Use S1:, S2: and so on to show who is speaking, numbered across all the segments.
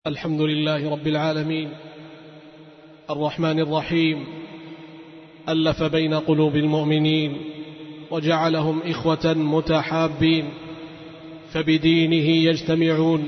S1: الحمد لله رب العالمين الرحمن الرحيم، ألف بين قلوب المؤمنين وجعلهم إخوة متحابين، فبدينه يجتمعون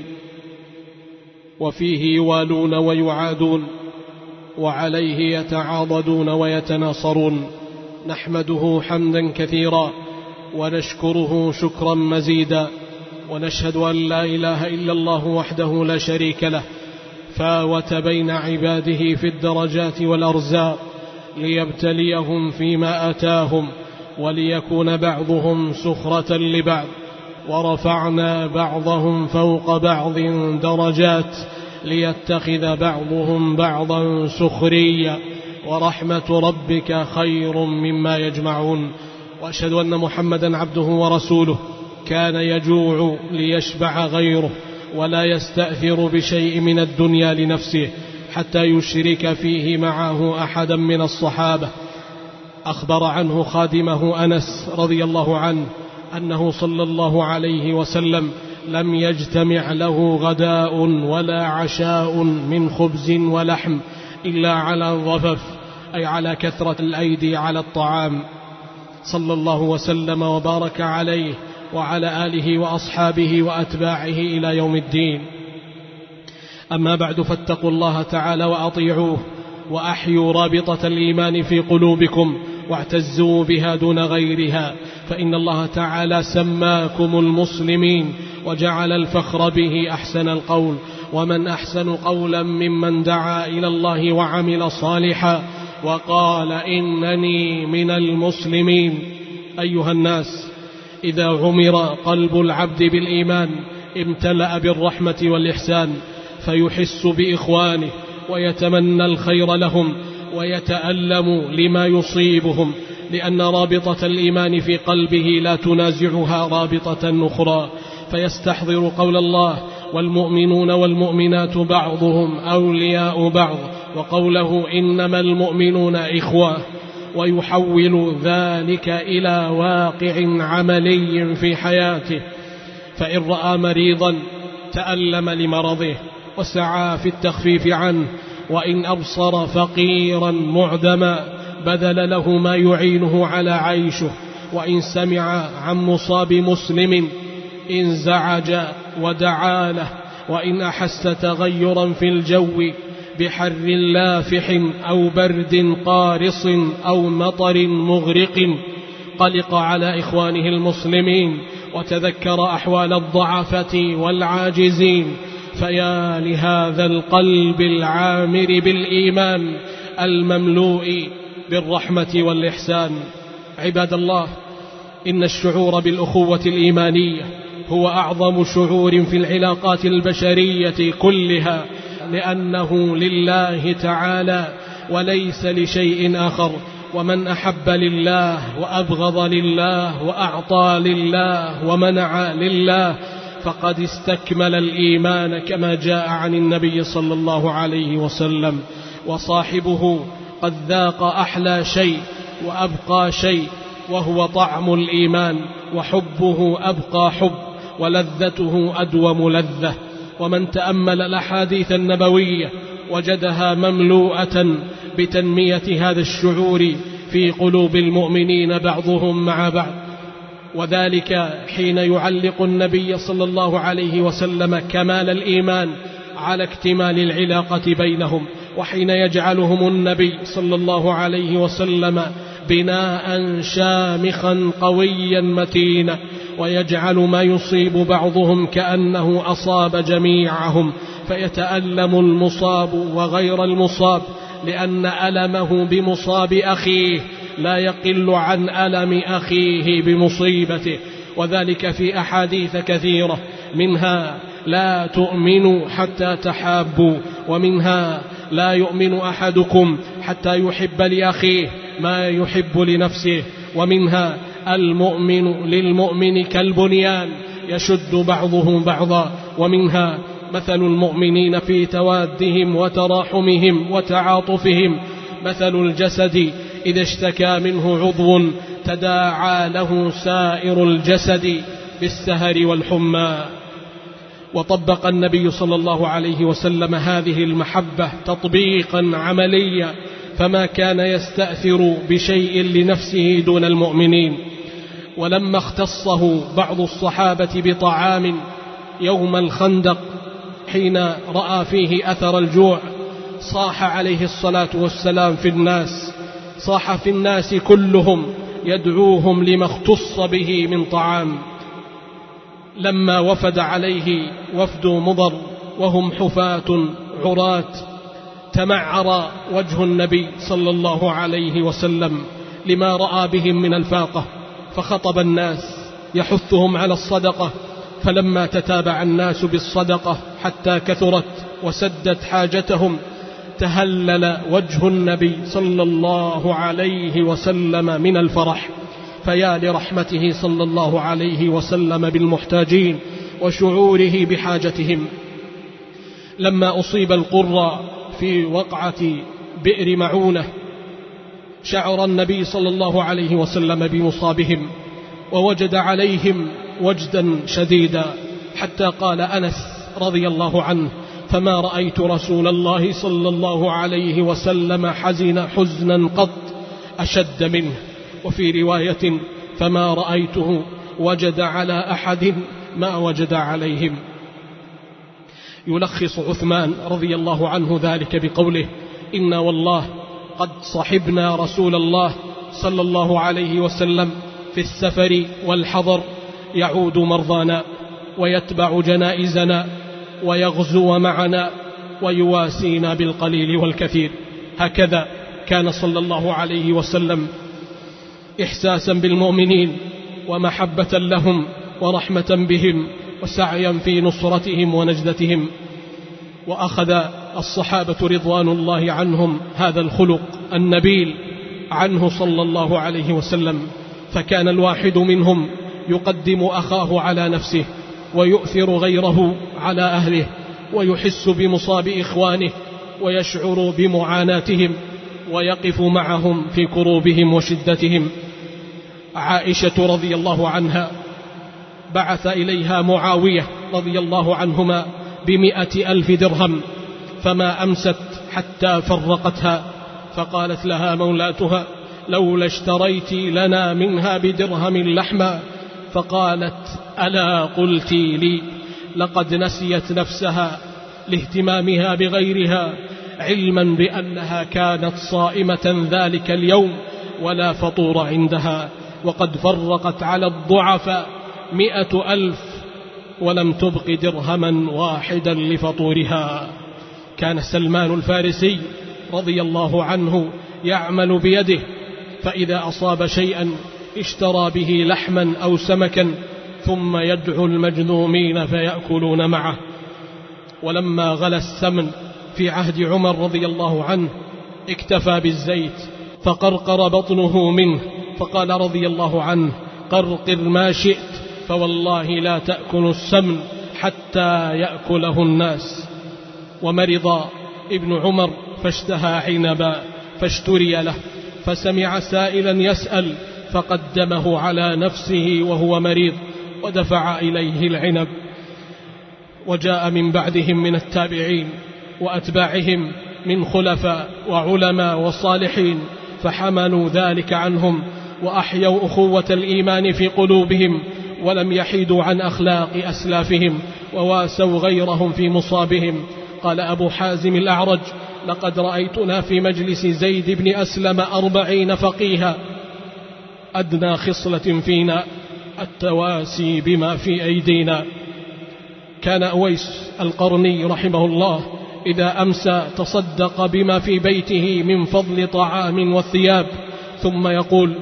S1: وفيه يوالون ويعادون، وعليه يتعاضدون ويتناصرون. نحمده حمدا كثيرا ونشكره شكرا مزيدا، ونشهد أن لا إله إلا الله وحده لا شريك له، فاوت بين عباده في الدرجات والأرزاق ليبتليهم فيما آتاهم، وليكون بعضهم سخرة لبعض، ورفعنا بعضهم فوق بعض درجات ليتخذ بعضهم بعضا سخريا، ورحمة ربك خير مما يجمعون. وأشهد أن محمدا عبده ورسوله، كان يجوع ليشبع غيره، ولا يستأثر بشيء من الدنيا لنفسه حتى يشرك فيه معه أحدا من الصحابة. أخبر عنه خادمه أنس رضي الله عنه أنه صلى الله عليه وسلم لم يجتمع له غداء ولا عشاء من خبز ولحم إلا على الضفف، أي على كثرة الأيدي على الطعام، صلى الله وسلم وبارك عليه وعلى آله وأصحابه وأتباعه إلى يوم الدين. أما بعد، فاتقوا الله تعالى وأطيعوه، وأحيوا رابطة الإيمان في قلوبكم، واعتزوا بها دون غيرها، فإن الله تعالى سماكم المسلمين وجعل الفخر به أحسن القول، ومن أحسن قولا ممن دعا إلى الله وعمل صالحا وقال إنني من المسلمين. أيها الناس، إذا عمر قلب العبد بالإيمان امتلأ بالرحمة والإحسان، فيحس بإخوانه ويتمنى الخير لهم ويتألم لما يصيبهم، لأن رابطة الإيمان في قلبه لا تنازعها رابطة أخرى، فيستحضر قول الله: والمؤمنون والمؤمنات بعضهم أولياء بعض، وقوله: إنما المؤمنون إخوة، ويحول ذلك إلى واقع عملي في حياته. فإن رأى مريضا تألم لمرضه وسعى في التخفيف عنه، وإن أبصر فقيرا معدما بذل له ما يعينه على عيشه، وإن سمع عن مصاب مسلم انزعج ودعا له، وإن أحس تغيرا في الجو بحر لافح أو برد قارص أو مطر مغرق قلق على إخوانه المسلمين، وتذكر أحوال الضعفة والعاجزين. فيا لهذا القلب العامر بالإيمان المملوء بالرحمة والإحسان. عباد الله، إن الشعور بالأخوة الإيمانية هو أعظم شعور في العلاقات البشرية كلها، لأنه لله تعالى وليس لشيء آخر. ومن أحب لله وأبغض لله وأعطى لله ومنع لله فقد استكمل الإيمان، كما جاء عن النبي صلى الله عليه وسلم. وصاحبه قد ذاق أحلى شيء وأبقى شيء، وهو طعم الإيمان، وحبه أبقى حب، ولذته أدوم لذة. ومن تأمل الأحاديث النبوية وجدها مملوءة بتنمية هذا الشعور في قلوب المؤمنين بعضهم مع بعض، وذلك حين يعلق النبي صلى الله عليه وسلم كمال الإيمان على اكتمال العلاقة بينهم، وحين يجعلهم النبي صلى الله عليه وسلم بناء شامخا قويا متينا، ويجعل ما يصيب بعضهم كأنه أصاب جميعهم، فيتألم المصاب وغير المصاب، لأن ألمه بمصاب أخيه لا يقل عن ألم أخيه بمصيبته. وذلك في أحاديث كثيرة، منها: لا تؤمنوا حتى تحابوا، ومنها: لا يؤمن أحدكم حتى يحب لأخيه ما يحب لنفسه، ومنها: المؤمن للمؤمن كالبنيان يشد بعضهم بعضا، ومنها: مثل المؤمنين في توادهم وتراحمهم وتعاطفهم مثل الجسد إذا اشتكى منه عضو تداعى له سائر الجسد بالسهر والحمى. وطبق النبي صلى الله عليه وسلم هذه المحبة تطبيقا عمليا، فما كان يستأثر بشيء لنفسه دون المؤمنين. ولما اختصه بعض الصحابة بطعام يوم الخندق حين رأى فيه أثر الجوع، صاح عليه الصلاة والسلام في الناس، صاح في الناس كلهم يدعوهم لما اختص به من طعام. لما وفد عليه وفد مضر وهم حفاة عراة، تمعر وجه النبي صلى الله عليه وسلم لما رأى بهم من الفاقة، فخطب الناس يحثهم على الصدقة. فلما تتابع الناس بالصدقة حتى كثرت وسدت حاجتهم، تهلل وجه النبي صلى الله عليه وسلم من الفرح، فيا لرحمته صلى الله عليه وسلم بالمحتاجين وشعوره بحاجتهم. لما أصيب القرى في وقعة بئر معونة، شعر النبي صلى الله عليه وسلم بمصابهم، ووجد عليهم وجدا شديدا، حتى قال أنس رضي الله عنه: فما رأيت رسول الله صلى الله عليه وسلم حزن حزنا قط أشد منه. وفي رواية: فما رأيته وجد على أحد ما وجد عليهم. يلخص عثمان رضي الله عنه ذلك بقوله: إنا والله قد صحبنا رسول الله صلى الله عليه وسلم في السفر والحضر، يعود مرضانا ويتبع جنائزنا ويغزو معنا ويواسينا بالقليل والكثير. هكذا كان صلى الله عليه وسلم إحساسا بالمؤمنين ومحبة لهم ورحمة بهم وسعيا في نصرتهم ونجدتهم. وأخذ الصحابة رضوان الله عنهم هذا الخلق النبيل عنه صلى الله عليه وسلم، فكان الواحد منهم يقدم أخاه على نفسه، ويؤثر غيره على أهله، ويحس بمصاب إخوانه، ويشعر بمعاناتهم، ويقف معهم في كروبهم وشدتهم. عائشة رضي الله عنها بعث إليها معاوية رضي الله عنهما ب100,000 درهم، فما أمست حتى فرقتها، فقالت لها مولاتها: لولا اشتريت لنا منها بدرهم لحما. فقالت: ألا قلت لي لقد نسيت نفسها لاهتمامها بغيرها، علما بأنها كانت صائمة ذلك اليوم ولا فطور عندها، وقد فرقت على الضعفاء 100,000 ولم تبق درهما واحدا لفطورها. كان سلمان الفارسي رضي الله عنه يعمل بيده، فإذا أصاب شيئا اشترى به لحما أو سمكا، ثم يدعو المجذومين فيأكلون معه. ولما غلى السمن في عهد عمر رضي الله عنه اكتفى بالزيت، فقرقر بطنه منه، فقال رضي الله عنه: قرقر ما شئت، فوالله لا تأكل السمن حتى يأكله الناس. ومرض ابن عمر فاشتهى عنبا فاشتري له، فسمع سائلا يسأل فقدمه على نفسه وهو مريض، ودفع إليه العنب. وجاء من بعدهم من التابعين وأتباعهم من خلفاء وعلماء وصالحين، فحملوا ذلك عنهم، وأحيوا أخوة الإيمان في قلوبهم، ولم يحيدوا عن أخلاق أسلافهم، وواسوا غيرهم في مصابهم. قال أبو حازم الأعرج: لقد رأيتنا في مجلس زيد بن أسلم 40 فقيها، أدنى خصلة فينا التواسي بما في أيدينا. كان أويس القرني رحمه الله إذا أمسى تصدق بما في بيته من فضل طعام والثياب، ثم يقول: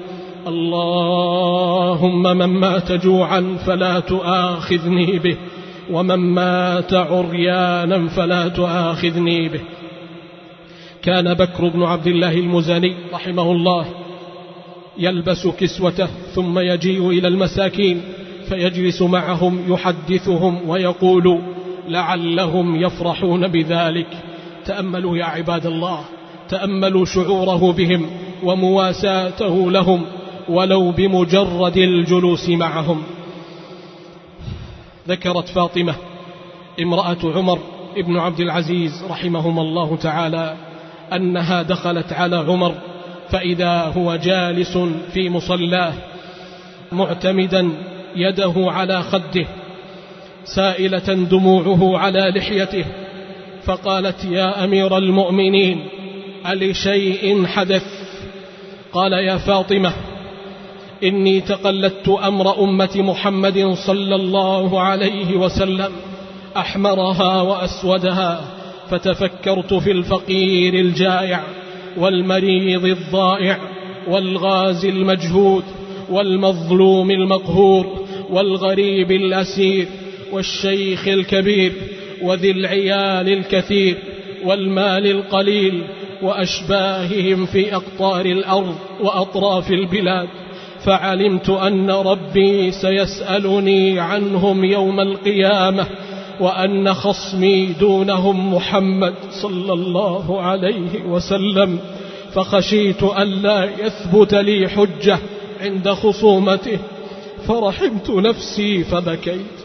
S1: اللهم من مات جوعا فلا تؤاخذني به، ومن مات عريانا فلا تؤاخذني به. كان بكر بن عبد الله المزني رحمه الله يلبس كسوته، ثم يجيء إلى المساكين فيجلس معهم يحدثهم ويقول: لعلهم يفرحون بذلك. تأملوا يا عباد الله، تأملوا شعوره بهم ومواساته لهم، ولو بمجرد الجلوس معهم. ذكرت فاطمة امرأة عمر ابن عبد العزيز رحمهما الله تعالى أنها دخلت على عمر فإذا هو جالس في مصلاه معتمدا يده على خده سائلة دموعه على لحيته، فقالت: يا أمير المؤمنين، ألشيء حدث؟ قال: يا فاطمة، إني تقلدت أمر أمة محمد صلى الله عليه وسلم أحمرها وأسودها، فتفكرت في الفقير الجائع والمريض الضائع والغازي المجهود والمظلوم المقهور والغريب الأسير والشيخ الكبير وذي العيال الكثير والمال القليل وأشباههم في أقطار الأرض وأطراف البلاد، فعلمت أن ربي سيسألني عنهم يوم القيامة، وأن خصمي دونهم محمد صلى الله عليه وسلم، فخشيت ألا يثبت لي حجة عند خصومته، فرحمت نفسي فبكيت.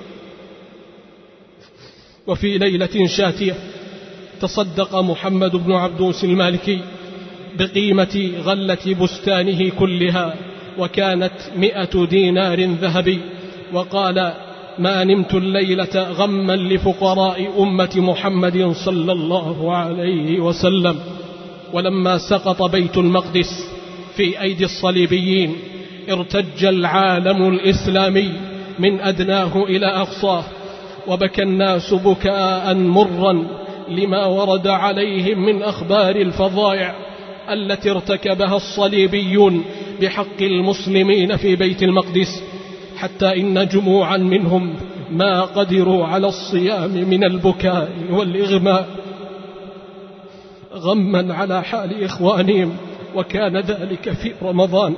S1: وفي ليلة شاتية تصدق محمد بن عبدوس المالكي بقيمة غلة بستانه كلها، وكانت 100 دينار ذهبي، وقال: ما نمت الليلة غما لفقراء أمة محمد صلى الله عليه وسلم. ولما سقط بيت المقدس في أيدي الصليبيين ارتج العالم الإسلامي من أدناه إلى أقصاه، وبكى الناس بكاء مرا لما ورد عليهم من أخبار الفظائع التي ارتكبها الصليبيون بحق المسلمين في بيت المقدس، حتى إن جموعا منهم ما قدروا على الصيام من البكاء والإغماء غما على حال إخوانهم، وكان ذلك في رمضان.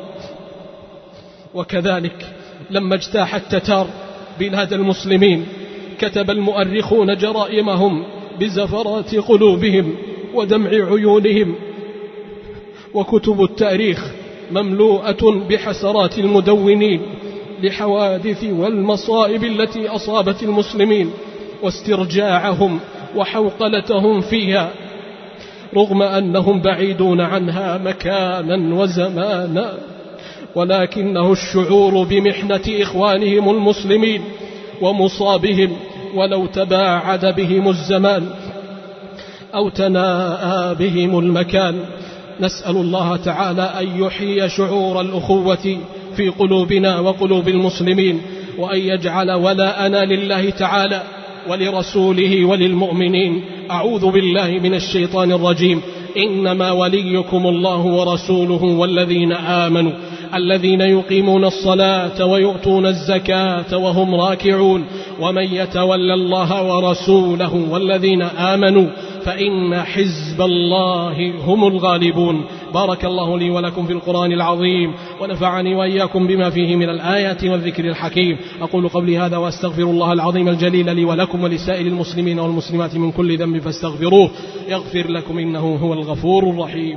S1: وكذلك لما اجتاح التتار بلاد المسلمين كتب المؤرخون جرائمهم بزفرات قلوبهم ودمع عيونهم، وكتب التاريخ مملوءة بحسرات المدونين لحوادث والمصائب التي أصابت المسلمين واسترجاعهم وحوقلتهم فيها، رغم أنهم بعيدون عنها مكانا وزمانا، ولكنه الشعور بمحنة إخوانهم المسلمين ومصابهم ولو تباعد بهم الزمان أو تناءى بهم المكان. نسأل الله تعالى أن يحيي شعور الأخوة في قلوبنا وقلوب المسلمين، وأن يجعل ولاءنا لله تعالى ولرسوله وللمؤمنين. أعوذ بالله من الشيطان الرجيم. إنما وليكم الله ورسوله والذين آمنوا الذين يقيمون الصلاة ويؤتون الزكاة وهم راكعون، ومن يتولى الله ورسوله والذين آمنوا فإن حزب الله هم الغالبون. بارك الله لي ولكم في القرآن العظيم، ونفعني وإياكم بما فيه من الآيات والذكر الحكيم. أقول قولي هذا وأستغفر الله العظيم الجليل لي ولكم ولسائر المسلمين والمسلمات من كل ذنب فاستغفروه يغفر لكم إنه هو الغفور الرحيم.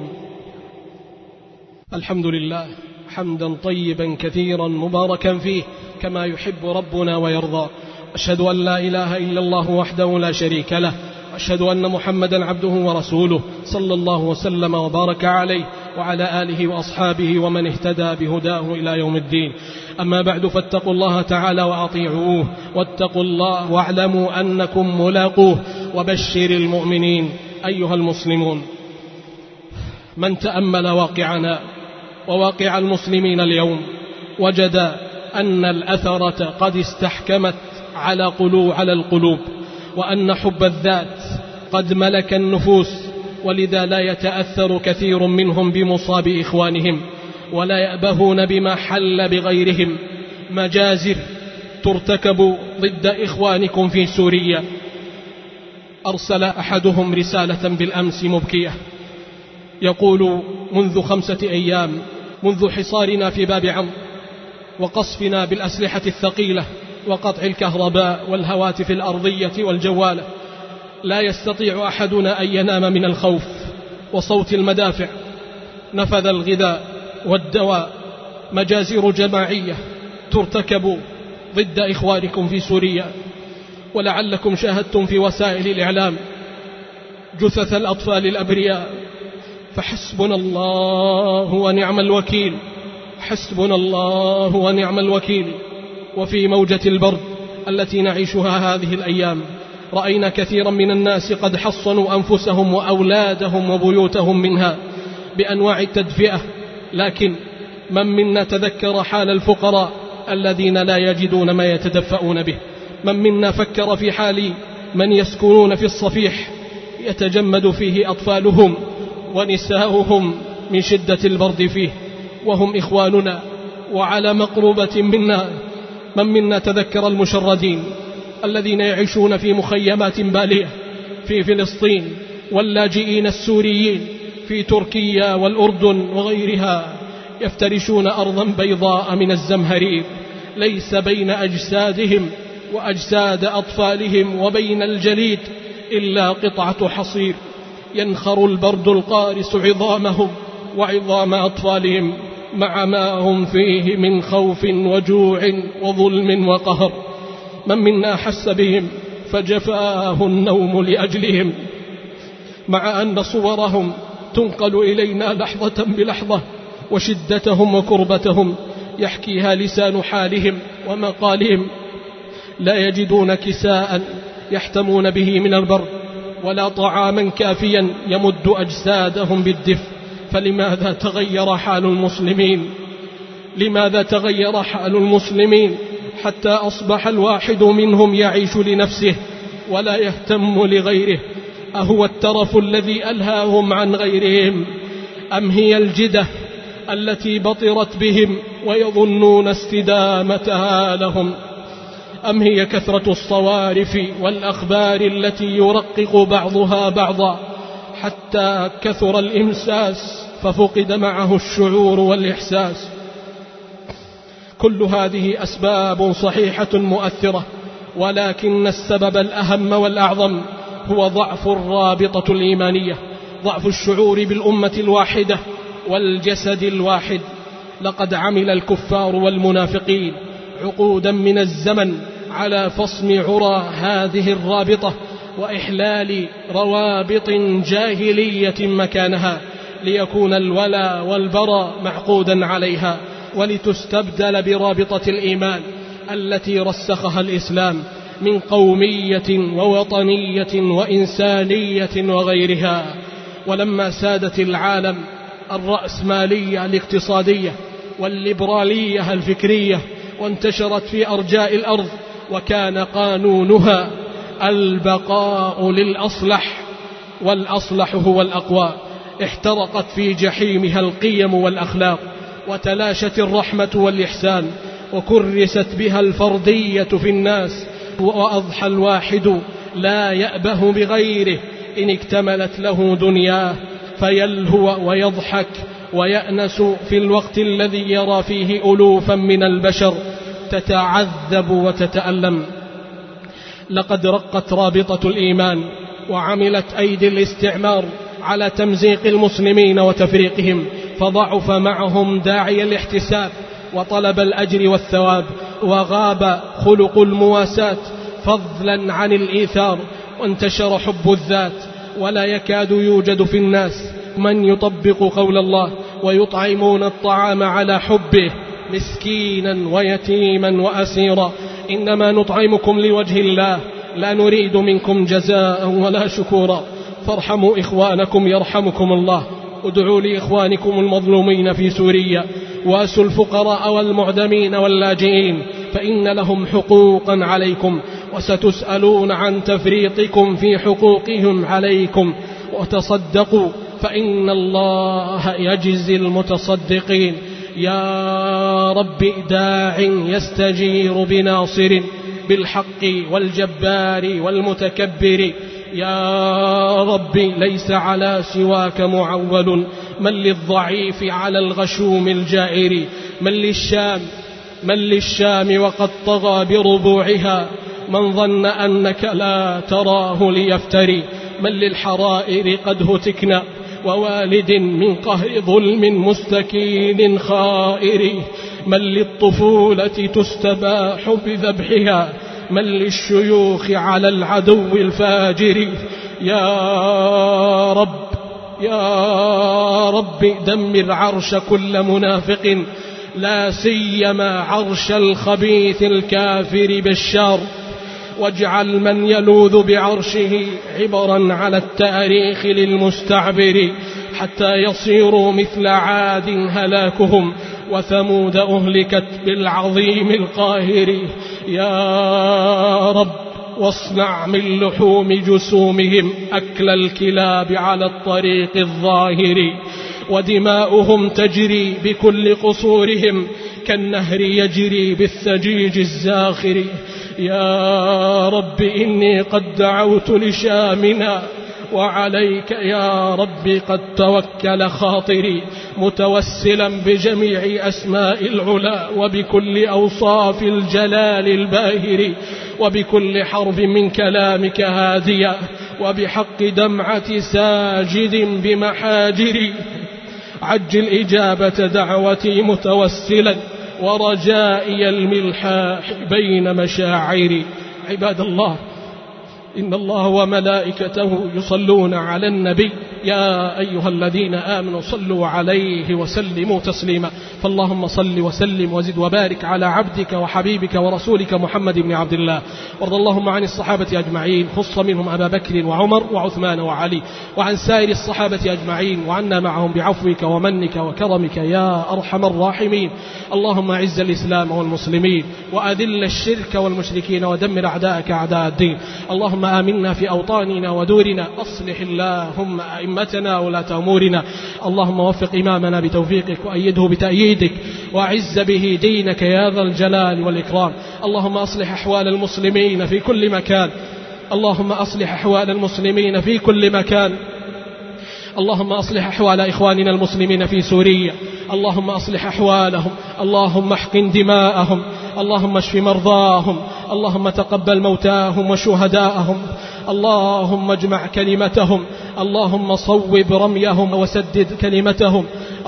S1: الحمد لله حمدا طيبا كثيرا مباركا فيه كما يحب ربنا ويرضى. أشهد أن لا إله إلا الله وحده لا شريك له، أشهد أن محمدا عبده ورسوله صلى الله وسلم وبارك عليه وعلى آله وأصحابه ومن اهتدى بهداه إلى يوم الدين. أما بعد، فاتقوا الله تعالى وأطيعوه، واتقوا الله واعلموا أنكم ملاقوه، وبشر المؤمنين. أيها المسلمون، من تأمل واقعنا وواقع المسلمين اليوم وجد أن الأثرة قد استحكمت على القلوب، وأن حب الذات قد ملك النفوس، ولذا لا يتأثر كثير منهم بمصاب إخوانهم، ولا يأبهون بما حل بغيرهم. مجازر ترتكب ضد إخوانكم في سوريا. أرسل أحدهم رسالة بالأمس مبكية يقول: منذ 5 أيام منذ حصارنا في باب عمرو وقصفنا بالأسلحة الثقيلة وقطع الكهرباء والهواتف الأرضية والجوالة، لا يستطيع أحدنا أن ينام من الخوف وصوت المدافع. نفذ الغذاء والدواء. مجازر جماعية ترتكب ضد إخوانكم في سوريا، ولعلكم شاهدتم في وسائل الإعلام جثث الأطفال الأبرياء، فحسبنا الله ونعم الوكيل، حسبنا الله ونعم الوكيل. وفي موجة البرد التي نعيشها هذه الأيام رأينا كثيرا من الناس قد حصنوا أنفسهم وأولادهم وبيوتهم منها بأنواع التدفئة، لكن من منا تذكر حال الفقراء الذين لا يجدون ما يتدفئون به؟ من منا فكر في حال من يسكنون في الصفيح يتجمد فيه أطفالهم ونساؤهم من شدة البرد فيه وهم إخواننا وعلى مقربة منا؟ من منا تذكر المشردين الذين يعيشون في مخيمات بالية في فلسطين، واللاجئين السوريين في تركيا والأردن وغيرها، يفترشون أرضا بيضاء من الزمهرير ليس بين أجسادهم وأجساد أطفالهم وبين الجليد إلا قطعة حصير، ينخر البرد القارس عظامهم وعظام أطفالهم مع ما هم فيه من خوف وجوع وظلم وقهر. من منا حس بهم فجفاه النوم لأجلهم، مع أن صورهم تنقل إلينا لحظة بلحظة، وشدتهم وكربتهم يحكيها لسان حالهم ومقالهم. لا يجدون كساء يحتمون به من البرد ولا طعاما كافيا يمد أجسادهم بالدفء. فلماذا تغير حال المسلمين؟ لماذا تغير حال المسلمين حتى أصبح الواحد منهم يعيش لنفسه ولا يهتم لغيره؟ أهو الترف الذي ألهاهم عن غيرهم، أم هي الجدة التي بطرت بهم ويظنون استدامتها لهم، أم هي كثرة الصوارف والأخبار التي يرقق بعضها بعضا حتى كثر الإمساس ففقد معه الشعور والإحساس؟ كل هذه أسباب صحيحة مؤثرة، ولكن السبب الأهم والأعظم هو ضعف الرابطة الإيمانية، ضعف الشعور بالأمة الواحدة والجسد الواحد. لقد عمل الكفار والمنافقين عقودا من الزمن على فصم عرى هذه الرابطة وإحلال روابط جاهلية مكانها، ليكون الولا والبراء معقودا عليها، ولتستبدل برابطة الإيمان التي رسخها الإسلام من قومية ووطنية وإنسانية وغيرها. ولما سادت العالم الرأسمالية الاقتصادية والليبرالية الفكرية وانتشرت في أرجاء الأرض، وكان قانونها البقاء للأصلح والأصلح هو الأقوى، احترقت في جحيمها القيم والأخلاق، وتلاشت الرحمة والإحسان، وكرست بها الفردية في الناس، وأضحى الواحد لا يأبه بغيره إن اكتملت له دنياه، فيلهو ويضحك ويأنس في الوقت الذي يرى فيه ألوفا من البشر تتعذب وتتألم. لقد رقت رابطة الإيمان وعملت أيدي الاستعمار على تمزيق المسلمين وتفريقهم، فضعف معهم داعي الاحتساب وطلب الأجر والثواب، وغاب خلق المواساة فضلا عن الإيثار، وانتشر حب الذات، ولا يكاد يوجد في الناس من يطبق قول الله ويطعمون الطعام على حبه مسكينا ويتيما وأسيرا، إنما نطعمكم لوجه الله لا نريد منكم جزاء ولا شكورا، فارحموا إخوانكم يرحمكم الله، ادعوا لإخوانكم المظلومين في سوريا، واسوا الفقراء والمعدمين واللاجئين، فإن لهم حقوقا عليكم، وستسألون عن تفريطكم في حقوقهم عليكم، وتصدقوا فإن الله يجزي المتصدقين. يا رب داع يستجير بناصر بالحق والجبار والمتكبر، يا رب ليس على سواك معول، من للضعيف على الغشوم الجائر، من للشام وقد طغى بربوعها، من ظن أنك لا تراه ليفتري، من للحرائر قد هتكنا ووالد من قهر ظلم مستكين خائر، من للطفولة تستباح بذبحها، من للشيوخ على العدو الفاجر. يا رب يا رب دمر عرش كل منافق، لا سيما عرش الخبيث الكافر بشار، واجعل من يلوذ بعرشه عبرا على التاريخ للمستعبر، حتى يصيروا مثل عاد هلاكهم وثمود أهلكت بالعظيم القاهر. يا رب واصنع من لحوم جسومهم أكل الكلاب على الطريق الظاهر، ودماؤهم تجري بكل قصورهم كالنهر يجري بالثجيج الزاخر. يا رب إني قد دعوت لشامنا، وعليك يا رب قد توكل خاطري، متوسلا بجميع أسماء العلا وبكل أوصاف الجلال الباهر، وبكل حرف من كلامك هاديا، وبحق دمعة ساجد بمحاجري. عجل إجابة دعوتي متوسلا ورجائي الملحاح بين مشاعري. عباد الله، إن الله وملائكته يصلون على النبي، يا أيها الذين آمنوا صلوا عليه وسلموا تسليما. فاللهم صل وسلم وزد وبارك على عبدك وحبيبك ورسولك محمد بن عبد الله. وارض اللهم عن الصحابة أجمعين، خص منهم أبا بكر وعمر وعثمان وعلي، وعن سائر الصحابة أجمعين، وعنا معهم بعفوك ومنك وكرمك يا أرحم الراحمين. اللهم أعز الإسلام والمسلمين، وأذل الشرك والمشركين، ودمر أعداءك أعداء الدين. اللهم آمنا في أوطاننا ودورنا، أصلح اللهم أئمتنا ولاة أمورنا. اللهم وفق إمامنا بتوفيقك، وأيده بتأييدك، وأعز به دينك يا ذا الجلال والإكرام. اللهم أصلح أحوال المسلمين في كل مكان، اللهم أصلح أحوال المسلمين في كل مكان. اللهم أصلح أحوال إخواننا المسلمين في سوريا، اللهم أصلح أحوالهم، اللهم احقن دماءهم، اللهم اشف مرضاهم، اللهم تقبل موتاهم وشهداءهم، اللهم اجمع كلمتهم، اللهم صوب رميهم وسدد كلمتهم،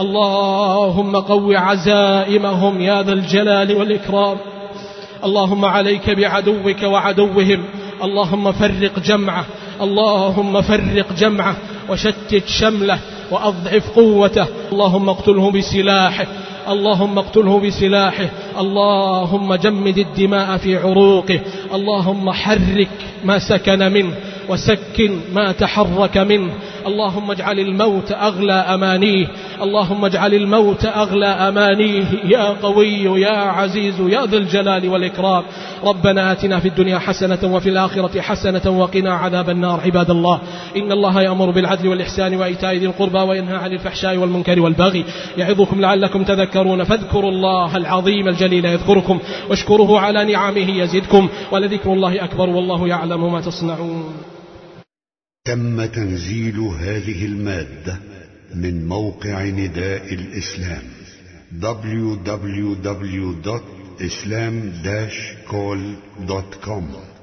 S1: اللهم قو عزائمهم يا ذا الجلال والإكرام. اللهم عليك بعدوك وعدوهم، اللهم فرق جمعه، اللهم فرق جمعه وشتت شمله وأضعف قوته، اللهم اقتله بسلاحه، اللهم اقتله بسلاحه، اللهم جمد الدماء في عروقه، اللهم حرك ما سكن منه وسكن ما تحرك منه، اللهم اجعل الموت أغلى أمانيه، اللهم اجعل الموت أغلى أمانيه يا قوي يا عزيز يا ذا الجلال والإكرام. ربنا آتنا في الدنيا حسنة وفي الآخرة حسنة وقنا عذاب النار. عباد الله، إن الله يأمر بالعدل والإحسان وإيتاء ذي القربى وينهى عن الفحشاء والمنكر والبغي، يعظكم لعلكم تذكرون. فاذكروا الله العظيم الجليل يذكركم، واشكروه على نعمه يزدكم، ولذكر الله أكبر والله يعلم ما تصنعون.
S2: تم تنزيل هذه المادة من موقع نداء الإسلام www.islam-call.com